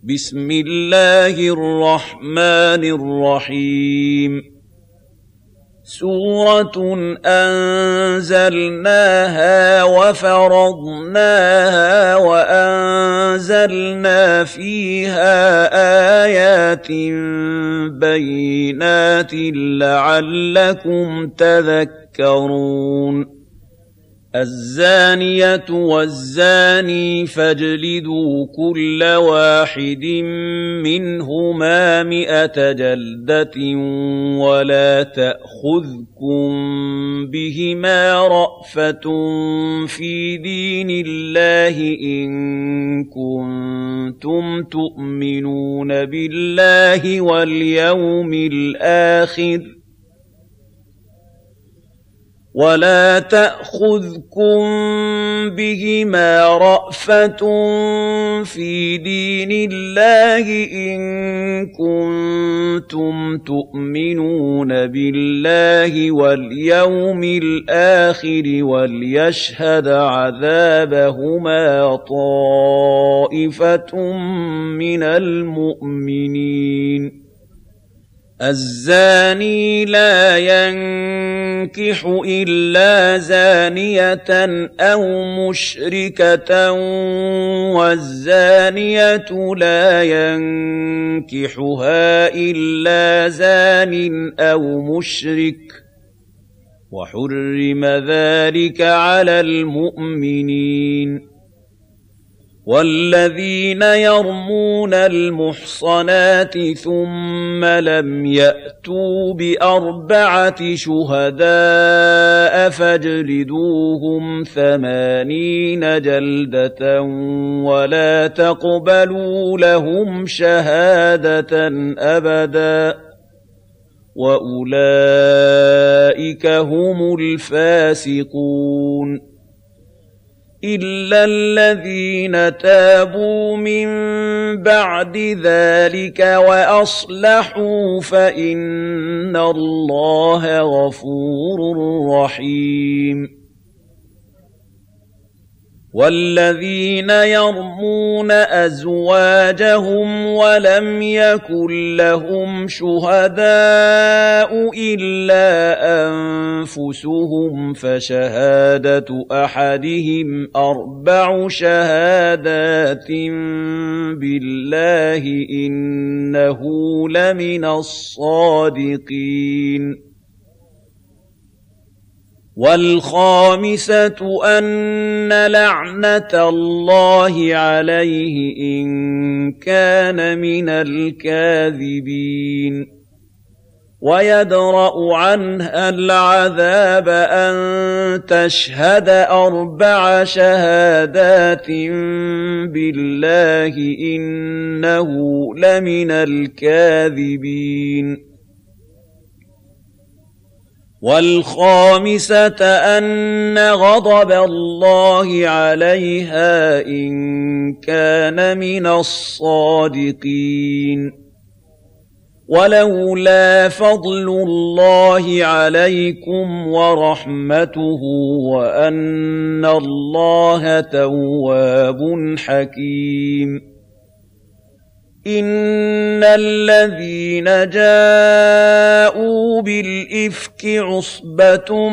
بسم الله الرحمن الرحيم سورة أنزلناها وفرضناها وأنزلنا فيها آيات بينات لعلكم تذكرون الزانية والزاني فاجلدوا كل واحد منهما 100 جلدة ولا تأخذكم بهما رأفة في دين الله إن كنتم تؤمنون بالله واليوم الآخر ولا تأخذكم بهما رأفة في دين الله إن كنتم تؤمنون بالله واليوم الآخر وليشهد عذابهما طائفة من المؤمنين الزاني لا ينكح إلا زانية أو مشركة والزانية لا ينكحها إلا زان أو مشرك وحرم ذلك على المؤمنين والذين يرمون المحصنات ثم لم يأتوا ب4 شهداء فاجلدوهم 80 جلدة ولا تقبلوا لهم شهادة أبدا وأولئك هم الفاسقون إلا الذين تابوا من بعد ذلك وأصلحوا فإن الله غفور رحيم والذين يرمون أزواجهم ولم يكن لهم شهداء إلا أنفسهم فشهادة أحدهم 4 شهادات بالله إنه لمن الصادقين والخامسة أن لعنة الله عليه إن كان من الكاذبين ويدرأ عنها العذاب أن تشهد 4 شهادات بالله إنه لمن الكاذبين والخامسة أن غضب الله عليها إن كان من الصادقين ولولا فضل الله عليكم ورحمته وأن الله تواب حكيم إن الذين جاءوا بالإفك عصبة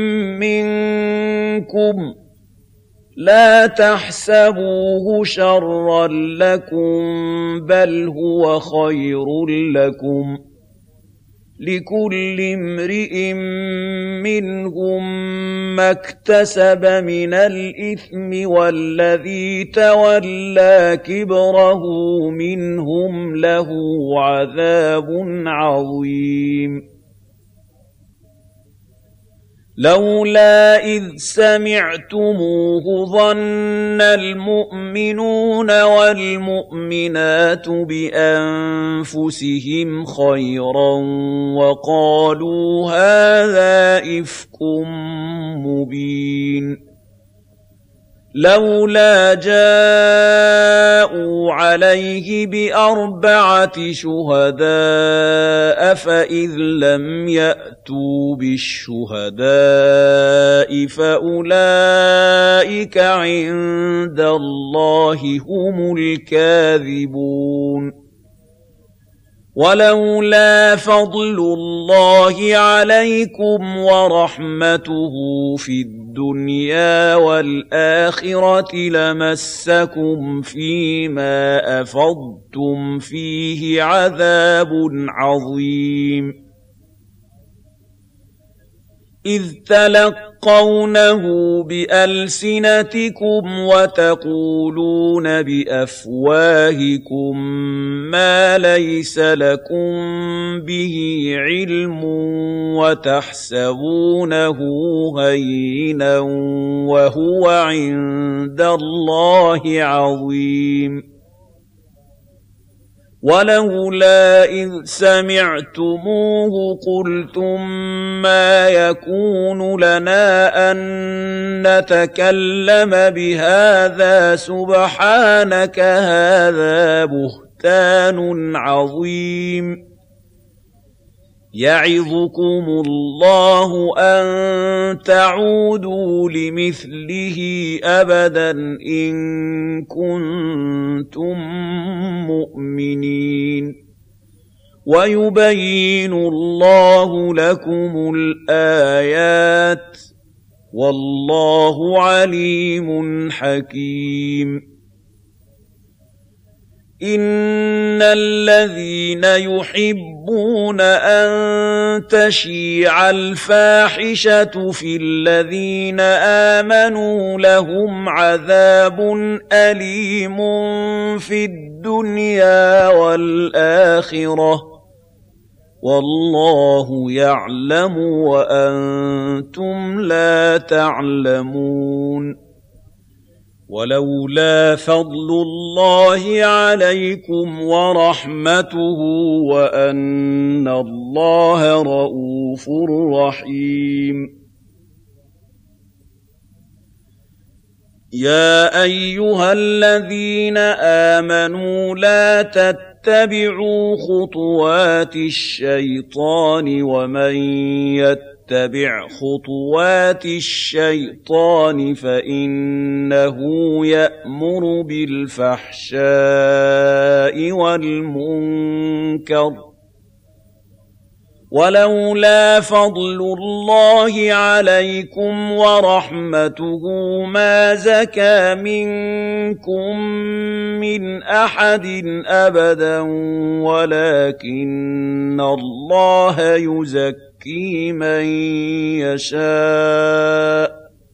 منكم لا تحسبوه شرا لكم بل هو خير لكم لكل امرئ منهم ما اكتسب من الإثم والذي تولى كبره منهم له عذاب عظيم لولا إذ سمعتموه ظن المؤمنون والمؤمنات بأنفسهم خيرا وقالوا هذا إفك مبين لولا جاءوا عليه بأربعة شهداء فإذ لم يأتوا بالشهداء فأولئك عند الله هم الكاذبون ولولا فضل الله عليكم ورحمته في الدنيا والآخرة لمسكم فيما أفضتم فيه عذاب عظيم إذ تلقونه بألسنتكم وتقولون بأفواهكم ما ليس لكم به علم وتحسبونه هينا وهو عند الله عظيم ولولا إذ سمعتموه قلتم ما يكون لنا أن نتكلم بهذا سبحانك هذا بهتان عظيم يعظكم الله أن تعودوا لمثله أبدا إن كنتم مؤمنين ويبين الله لكم الآيات والله عليم حكيم إن الذين يحبون أن تشيع الفاحشة في الذين آمنوا لهم عذاب أليم في الدنيا والآخرة والله يعلم وأنتم لا تعلمون ولولا فضل الله عليكم ورحمته وأن الله رءوف رحيم يا أيها الذين آمنوا لا تتبعوا خطوات الشيطان ومن يتبع خطوات الشيطان فإنه يأمر بالفحشاء والمنكر ولولا فضل الله عليكم ورحمته ما زكى منكم من أحد أبدا ولكن الله يزكي من يشاء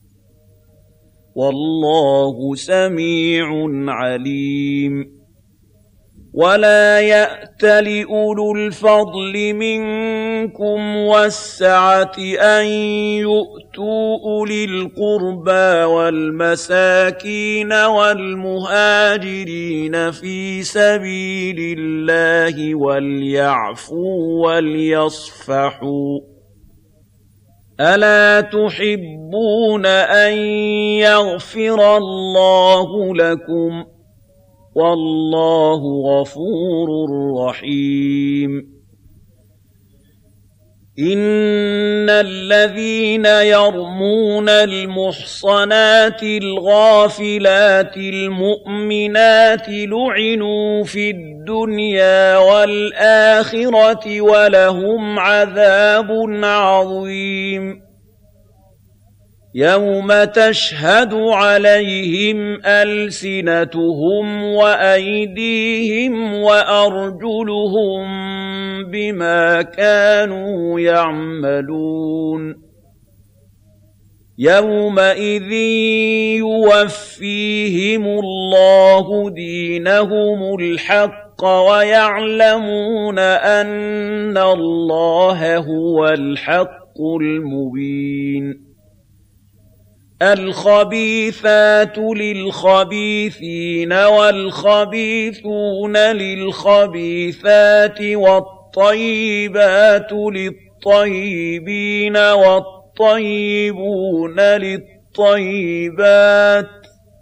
والله سميع عليم ولا يأتل أولو الفضل منكم والسعة أن يؤتوا أولي القربى والمساكين والمهاجرين في سبيل الله وليعفوا وليصفحوا ألا تحبون أن يغفر الله لكم والله غفور رحيم إن الذين يرمون المحصنات الغافلات المؤمنات لعنوا في الدنيا والآخرة ولهم عذاب عظيم يوم تشهد عليهم ألسنتهم وأيديهم وأرجلهم بما كانوا يعملون يومئذ يوفيهم الله دينهم الحق ويعلمون أن الله هو الحق المبين الخبيثات للخبيثين والخبيثون للخبيثات والطيبات للطيبين والطيبون للطيبات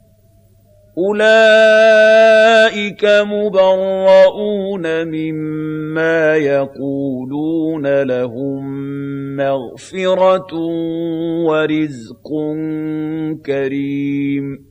أولئك مبرؤون مما يقولون لهم مغفرة ورزق كريم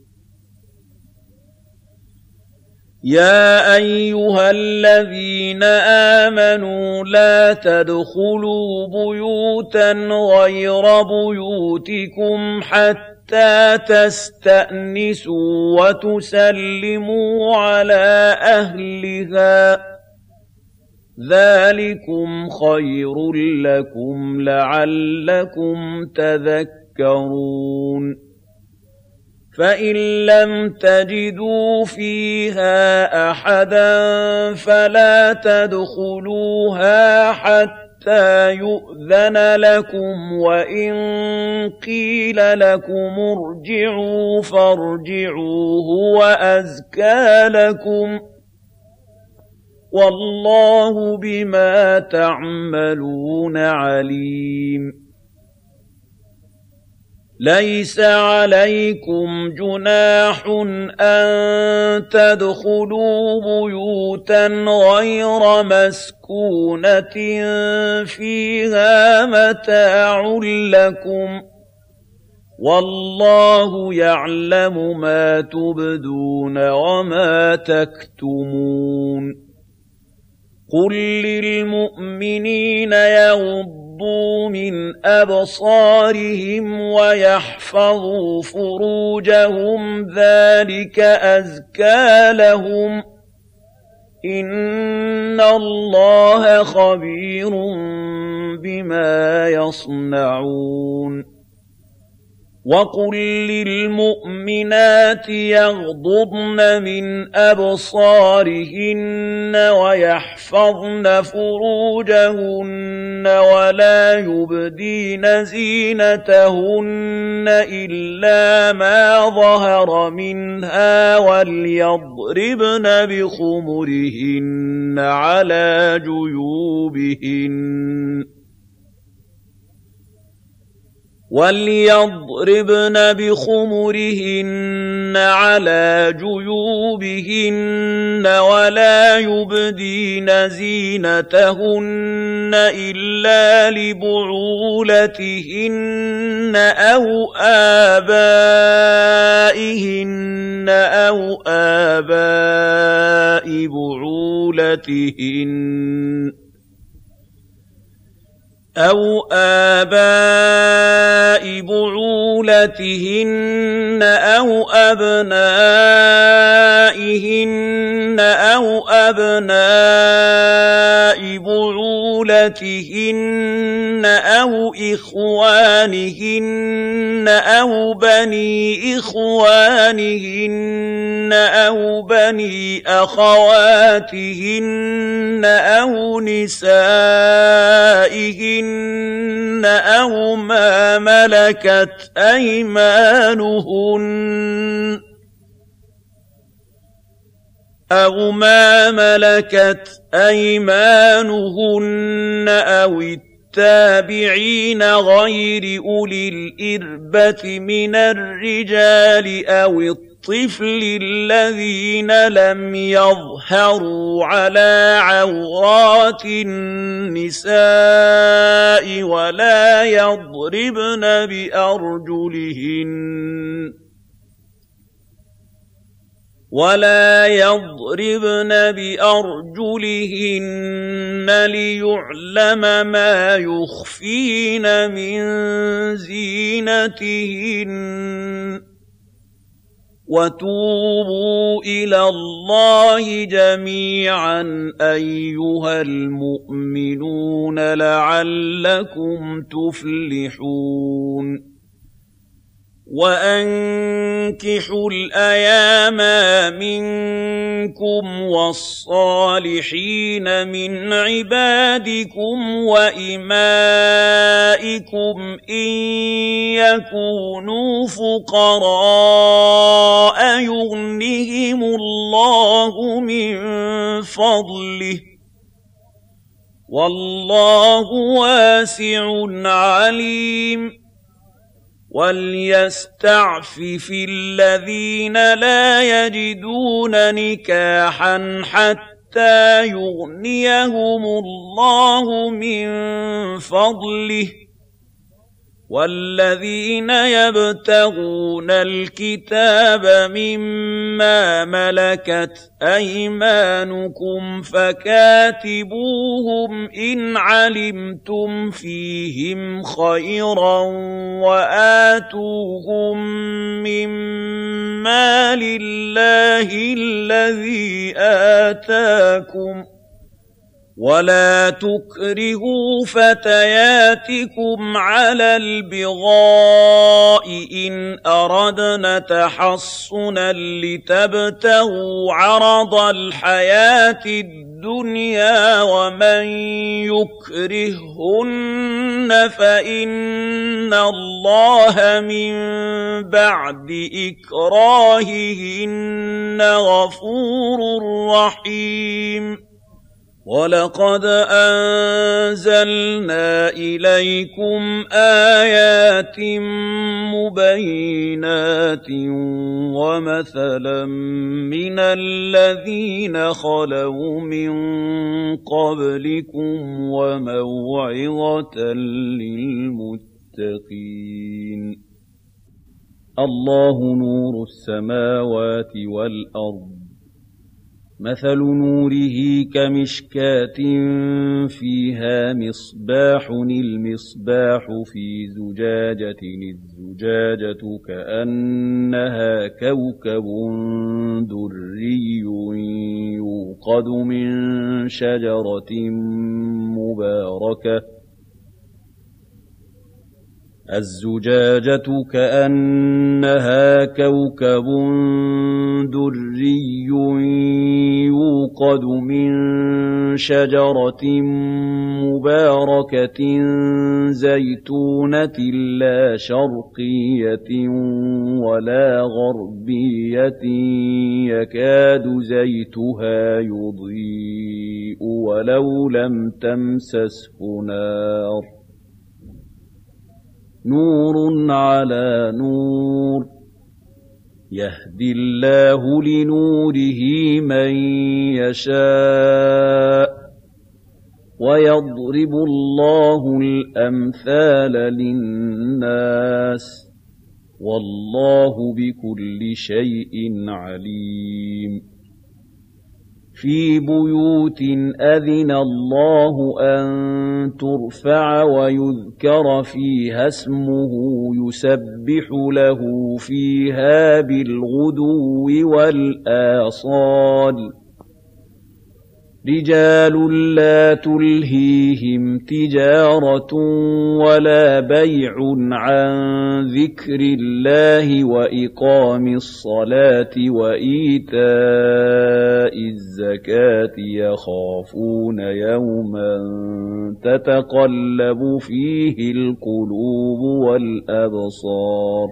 يا أيها الذين آمنوا لا تدخلوا بيوتا غير بيوتكم حتى تستأنسوا وتسلموا على أهلها ذلكم خير لكم لعلكم تذكرون فإن لم تجدوا فيها أحدا فلا تدخلوها حتى يؤذن لكم وإن قيل لكم ارجعوا فارجعوا هو أزكى لكم والله بما تعملون عليم ليس عليكم جناح أن تدخلوا بيوتا غير مسكونة فيها متاع لكم والله يعلم ما تبدون وما تكتمون قل للمؤمنين يغضوا من أبصارهم ويحفظوا فروجهم ذلك أزكى لهم إن الله خبير بما يصنعون وقل للمؤمنات يغضضن من أبصارهن ويحفظن فروجهن ولا يبدين زينتهن إلا ما ظهر منها وليضربن بخمرهن على جيوبهن على جيوبهن ولا يبدين زينتهن إلا لبعولتهن أو آبائهن أو آباء بعولتهن أو أبناء بعولتهن أو أبناء بعولتهن أو إخوانهن أو بني إخوانهن أو بني أخواتهن أو نسائهن أو ما ملكت أيمانهن أو التابعين غير أولي الإربة من الرجال أو الطفل الذين لم يظهروا على عورات النساء ولا يضربن بأرجلهن ليعلم ما يخفين من زينتهن وتوبوا إلى الله جميعا أيها المؤمنون لعلكم تفلحون وأنكحوا الأيام منكم والصالحين من عبادكم وإمائكم إن يكونوا فقراء يغنهم الله من فضله والله واسع عليم وَلْيَسْتَعْفِفِ الَّذِينَ لَا يَجِدُونَ نِكَاحًا حَتَّىٰ يُغْنِيَهُمُ اللَّهُ مِن فَضْلِهِ ۗ وَالَّذِينَ يَبْتَغُونَ الْكِتَابَ مِمَّا مَلَكَتْ أَيْمَانُكُمْ فَكَاتِبُوهُمْ إِنْ عَلِمْتُمْ فِيهِمْ خَيْرًا وَآتُوهُم مِّمَّا لِلَّهِ الَّذِي آتَاكُمْ ۚ وَلَا تُكْرِهُوا فَتَيَاتِكُمْ عَلَى الْبِغَاءِ إِنْ أَرَدْنَ تَحَصُّنًا لِّتَبْتَغُوا عَرَضَ الْحَيَاةِ الدُّنْيَا ۚ وَمَن يُكْرِههُّنَّ فَإِنَّ اللَّهَ مِن بَعْدِ إِكْرَاهِهِنَّ غَفُورٌ رَّحِيمٌ. وَلَقَدْ أَنزَلْنَا إِلَيْكُمْ آيَاتٍ مُبَيِّنَاتٍ وَمَثَلًا مِّنَ الَّذِينَ خَلَوْا مِن قَبْلِكُمْ وَمَوْعِظَةً لِّلْمُتَّقِينَ. اللَّهُ نُورُ السَّمَاوَاتِ وَالْأَرْضِ، مَثَلُ نُورِهِ كَمِشْكَاةٍ فِيهَا مِصْبَاحٌ، الْمِصْبَاحُ فِي زُجَاجَةٍ، الزُّجَاجَةُ كَأَنَّهَا كَوْكَبٌ دُرِّيٌّ يُوقَدُ مِن شَجَرَةٍ مُّبَارَكَةٍ، الزُّجَاجَةُ كَأَنَّهَا كَوْكَبٌ دُرِّيٌّ يُوقَدُ مِن شَجَرَةٍ مُّبَارَكَةٍ زَيْتُونَةٍ لَّا شَرْقِيَّةٍ وَلَا غَرْبِيَّةٍ يَكَادُ زَيْتُهَا يُضِيءُ وَلَوْ لَمْ تَمْسَسْهُ نَارٌ، نُّورٌ عَلَىٰ نُورٍ، يَهْدِي اللَّهُ لِنُورِهِ مَن يَشَاءُ ۚ وَيَضْرِبُ اللَّهُ الْأَمْثَالَ لِلنَّاسِ ۗ وَاللَّهُ بِكُلِّ شَيْءٍ عَلِيمٌ. فِي بُيُوتٍ أَذِنَ اللَّهُ أَن تُرْفَعَ وَيُذْكَرَ فِيهَا اسْمُهُ يُسَبِّحُ لَهُ فِيهَا بِالْغُدُوِّ وَالْآصَالِ ۖ رِجَالٌ لَّا تُلْهِيهِمْ تِجَارَةٌ وَلَا بَيْعٌ عَن ذِكْرِ اللَّهِ وَإِقَامِ الصَّلَاةِ وَإِيتَاءِ الزَّكَاةِ يَخَافُونَ يَوْمًا تَتَقَلَّبُ فِيهِ الْقُلُوبُ وَالْأَبْصَارُ،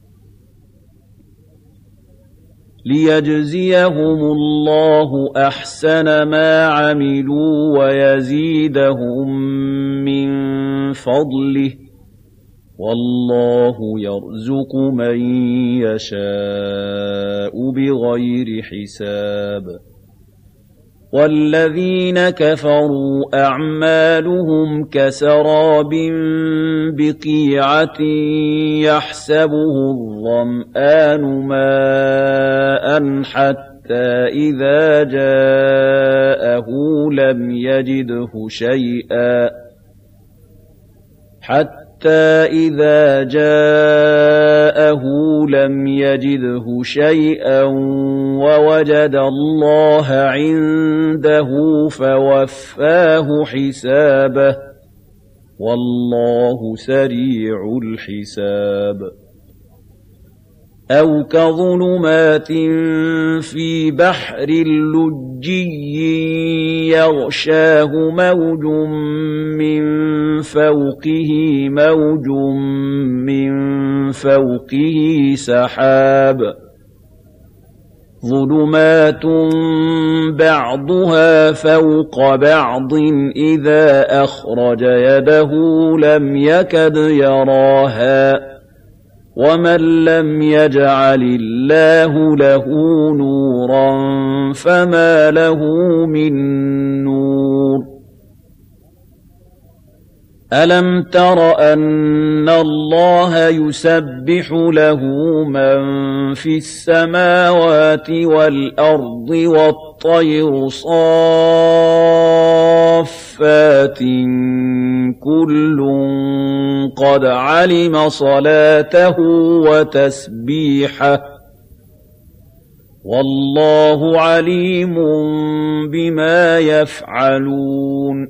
لِيَجْزِيَهُمُ اللَّهُ أَحْسَنَ مَا عَمِلُوا وَيَزِيدَهُم مِّن فَضْلِهِ ۗ وَاللَّهُ يَرْزُقُ مَن يَشَاءُ بِغَيْرِ حِسَابٍ. وَالَّذِينَ كَفَرُوا أَعْمَالُهُمْ كَسَرَابٍ بِقِيعَةٍ يَحْسَبُهُ الظَّمْآنُ مَاءً حَتَّىٰ إِذَا جَاءَهُ لَمْ يَجِدْهُ شَيْئًا وَوَجَدَ اللَّهَ عِندَهُ فَوَفَّاهُ حِسَابَهُ، وَاللَّهُ سَرِيعُ الْحِسَابِ. أَوْ كَظُلُمَاتٍ فِي بَحْرٍ لُّجِّيٍّ يَغْشَاهُ مَوْجٌ مِّن فَوْقِهِ مَوْجٌ مِّن فَوْقِهِ سَحَابٌ، ظُلُمَاتٌ بَعْضُهَا فَوْقَ بَعْضٍ إِذَا أَخْرَجَ يَدَهُ لَمْ يَكَدْ يَرَاهَا، ومن لم يجعل الله له نورا فما له من نور ألم تر أن الله يسبح له من في السماوات والأرض والطير صافات كل قد علم صلاته وتسبيحه والله عليم بما يفعلون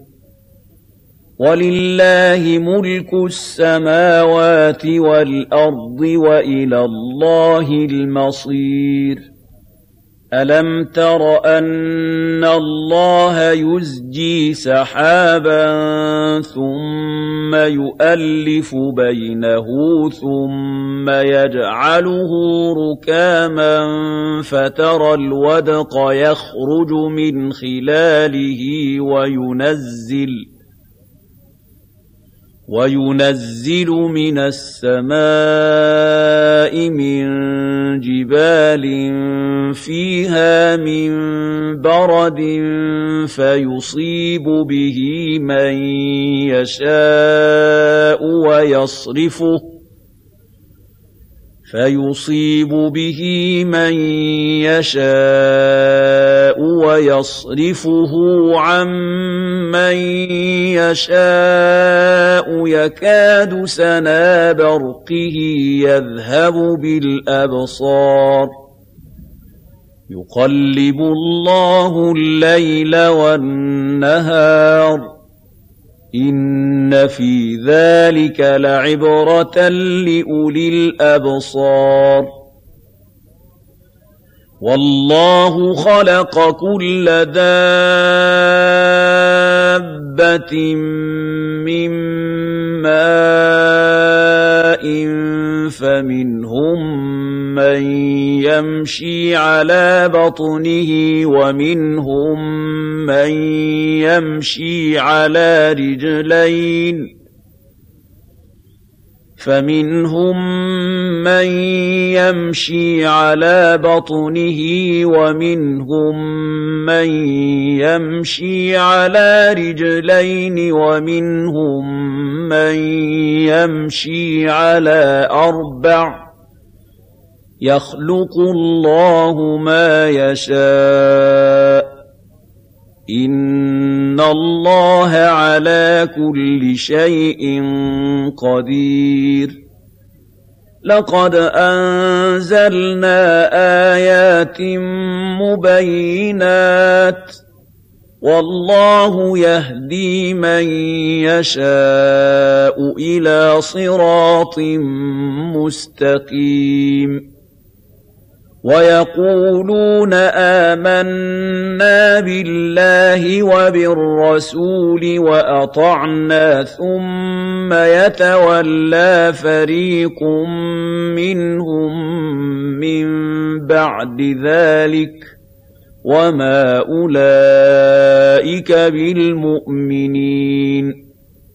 ولله ملك السماوات والأرض وإلى الله المصير ألم تر أن الله يزجي سحابا ثم يؤلف بينه ثم يجعله ركاما فترى الودق يخرج من خلاله وينزل من السماء من جبال فيها من برد فيصيب به من يشاء ويصرفه عن من يشاء يكاد سنا برقه يذهب بالأبصار يقلب الله الليل والنهار إن في ذلك لعبرة لأولي الأبصار والله خلق كل دابة من ماء فمنهم من يمشي على بطنه ومنهم من يمشي على رجلين فمنهم من يمشي على بطنه ومنهم من يمشي على رجلين ومنهم من يمشي على أربع يخلق الله ما يشاء إن الله على كل شيء قدير لقد أنزلنا آيات مبينات والله يهدي من يشاء إلى صراط مستقيم ويقولون آمنا بالله وبالرسول وأطعنا ثم يتولى فريق منهم من بعد ذلك وما أولئك بالمؤمنين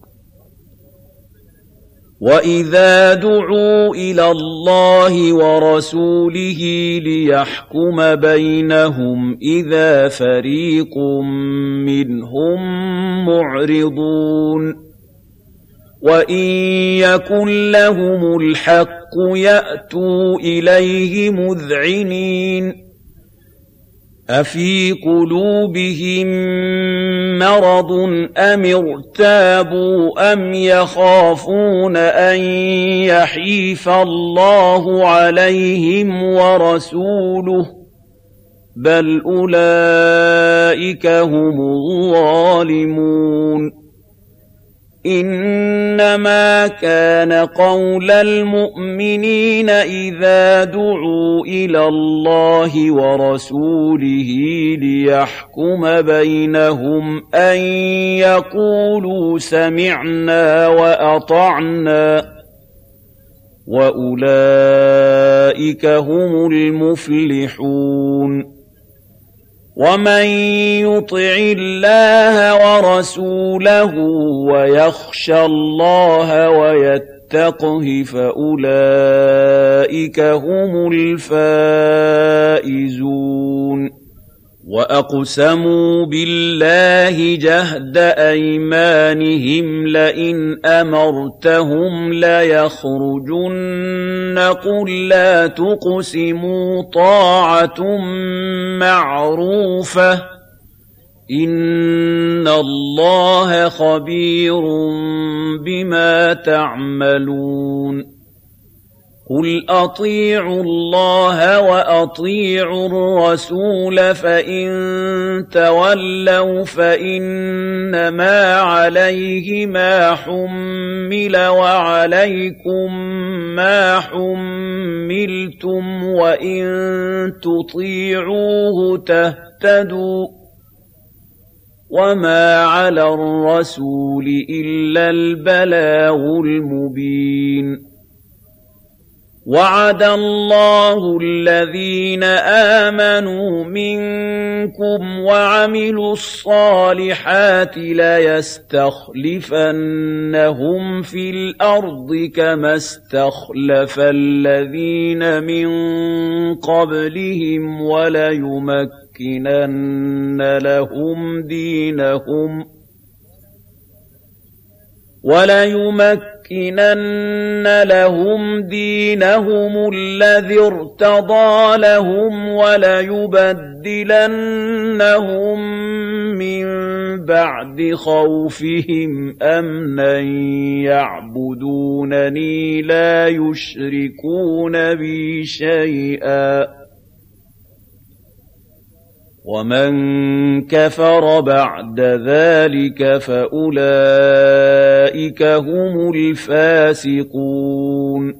وَإِذَا دُعُوا إِلَى اللَّهِ وَرَسُولِهِ لِيَحْكُمَ بَيْنَهُمْ إِذَا فَرِيقٌ مِّنْهُم مُّعْرِضُونَ وَإِن يَكُن لَّهُمُ الْحَقُّ يَأْتُوا إِلَيْهِ مُذْعِنِينَ أَفِي قُلُوبِهِم مَّرَضٌ أَمِ ارْتَابُوا أَمْ يَخَافُونَ أَن يَحِيفَ اللَّهُ عَلَيْهِمْ وَرَسُولُهُ بَلْ أُولَٰئِكَ هُمُ الظَّالِمُونَ إِنَّمَا كَانَ قَوْلَ الْمُؤْمِنِينَ إِذَا دُعُوا إِلَى اللَّهِ وَرَسُولِهِ لِيَحْكُمَ بَيْنَهُمْ أَن يَقُولُوا سَمِعْنَا وَأَطَعْنَا وَأُولَٰئِكَ هُمُ الْمُفْلِحُونَ وَمَن يُطِعِ اللَّهَ وَرَسُولَهُ وَيَخْشَ اللَّهَ واتقه فأولئك هم الفائزون وأقسموا بالله جهد أيمانهم لئن أمرتهم ليخرجن قل لا تقسموا طاعة معروفة إن الله خبير بما تعملون قل أطيعوا الله وأطيعوا الرسول فإن تولوا فإنما عليه ما حمل وعليكم ما حملتم وإن تطيعوه تهتدوا وما على الرسول إلا البلاغ المبين وعد الله الذين آمنوا منكم وعملوا الصالحات ليستخلفنهم في الأرض كما استخلف الذين من قبلهم وليمكنن لهم دينهم الذي ارتضى لهم وليبدلنهم من بعد خوفهم أمنا يعبدونني لا يشركون بي شيئا ومن كفر بعد ذلك فأولئك هم الفاسقون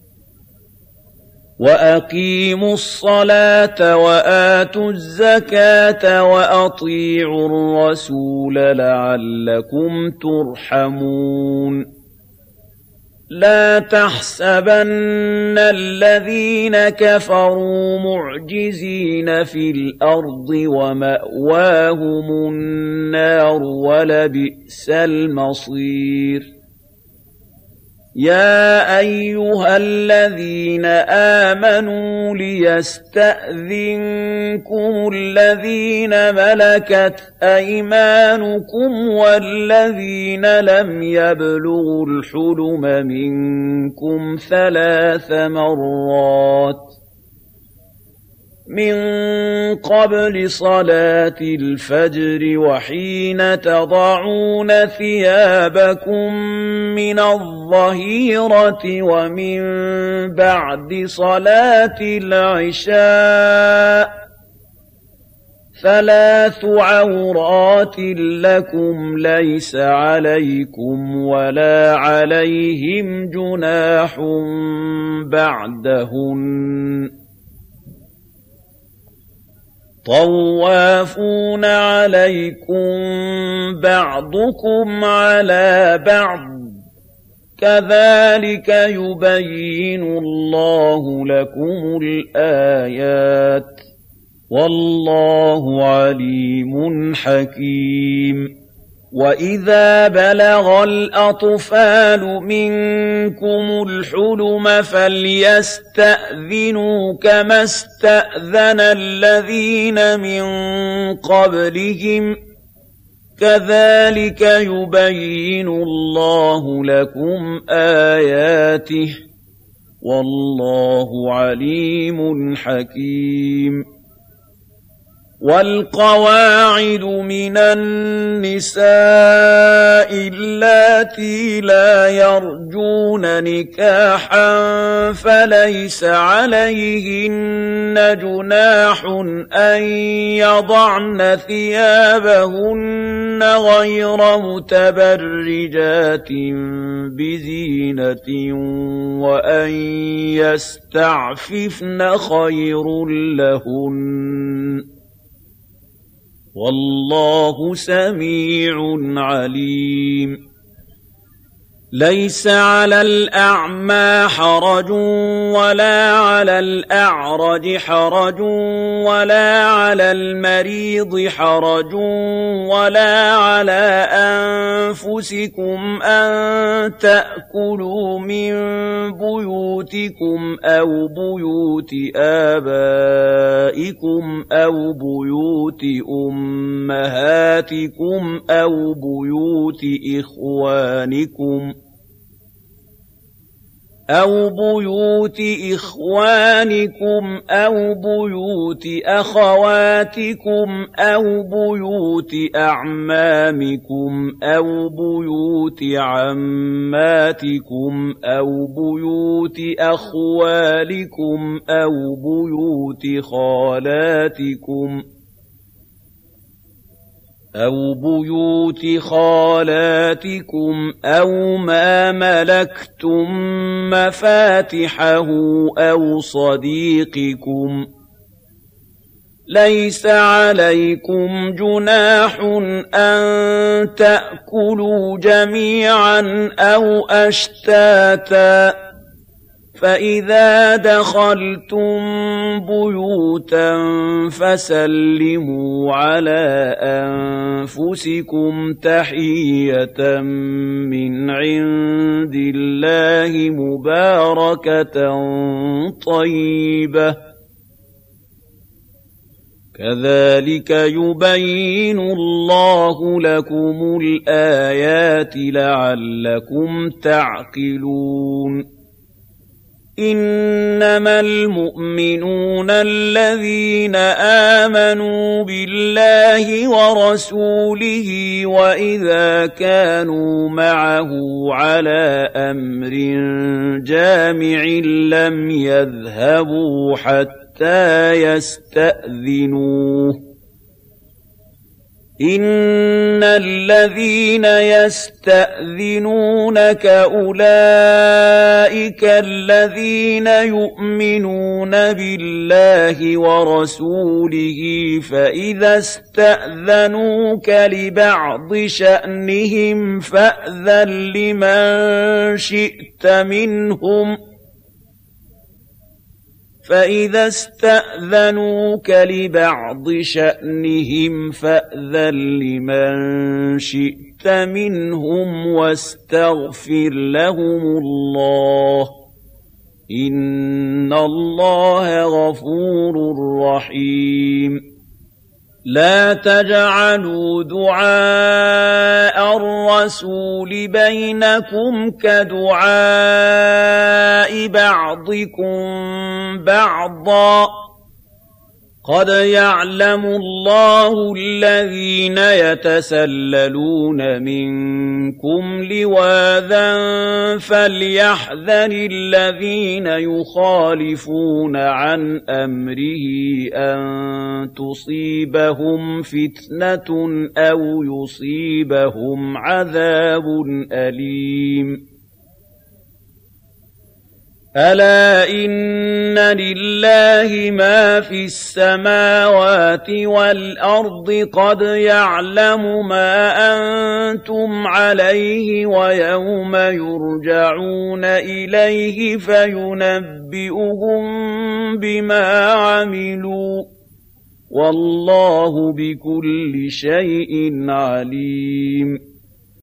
وأقيموا الصلاة وآتوا الزكاة وأطيعوا الرسول لعلكم ترحمون لا تحسبن الذين كفروا معجزين في الأرض ومأواهم النار ولبئس المصير يا أيها الذين آمنوا ليستأذنكم الذين ملكت أيمانكم والذين لم يبلغوا الحلم منكم 3 مرات من قبل صلاة الفجر وحين تضعون ثيابكم من الظهيرة ومن بعد صلاة العشاء 3 عورات لكم ليس عليكم ولا عليهم جناح بعدهن طوافون عليكم بعضكم على بعض كذلك يبين الله لكم الآيات والله عليم حكيم وإذا بلغ الأطفال منكم الحلم فليستأذنوا كما استأذن الذين من قبلهم كذلك يبين الله لكم آياته والله عليم حكيم والقواعد من النساء اللاتي لا يرجون نكاحا فليس عليهن جناح أن يضعن ثيابهن غير متبرجات بزينة وأن يستعففن خير لهن والله سميع عليم ليس على الأعمى حرج ولا على الأعرج حرج ولا على المريض حرج ولا على أنفسكم أن تأكلوا من بيوتكم أو بيوت آبائكم أو بيوت أمهاتكم أو بيوت إخوانكم أو بيوت إخوانكم أو بيوت أخواتكم أو بيوت أعمامكم أو بيوت عماتكم أو بيوت أخوالكم أو بيوت خالاتكم أو ما ملكتم مفاتحه أو صديقكم ليس عليكم جناح أن تأكلوا جميعا أو أشتاتا فإذا دخلتم بيوتا فسلموا على أنفسكم تحية من عند الله مباركة طيبة كذلك يبين الله لكم الآيات لعلكم تعقلون إنما المؤمنون الذين آمنوا بالله ورسوله وإذا كانوا معه على أمر جامع لم يذهبوا حتى يستأذنوه إن الذين يستأذنونك أولئك الذين يؤمنون بالله ورسوله فإذا استأذنوك لبعض شأنهم فأذن لمن شئت منهم فإذا استأذنوك لبعض شأنهم فأذن لمن شئت منهم واستغفر لهم الله إن الله غفور رحيم لا تجعلوا دعاء الرسول بينكم كدعاء بعضكم بعضا قد يعلم الله الذين يتسللون منكم لواذا فليحذر الذين يخالفون عن أمره أن تصيبهم فتنة أو يصيبهم عذاب أليم ألا إن لله ما في السماوات والأرض قد يعلم ما أنتم عليه ويوم يرجعون إليه فينبئهم بما عملوا والله بكل شيء عليم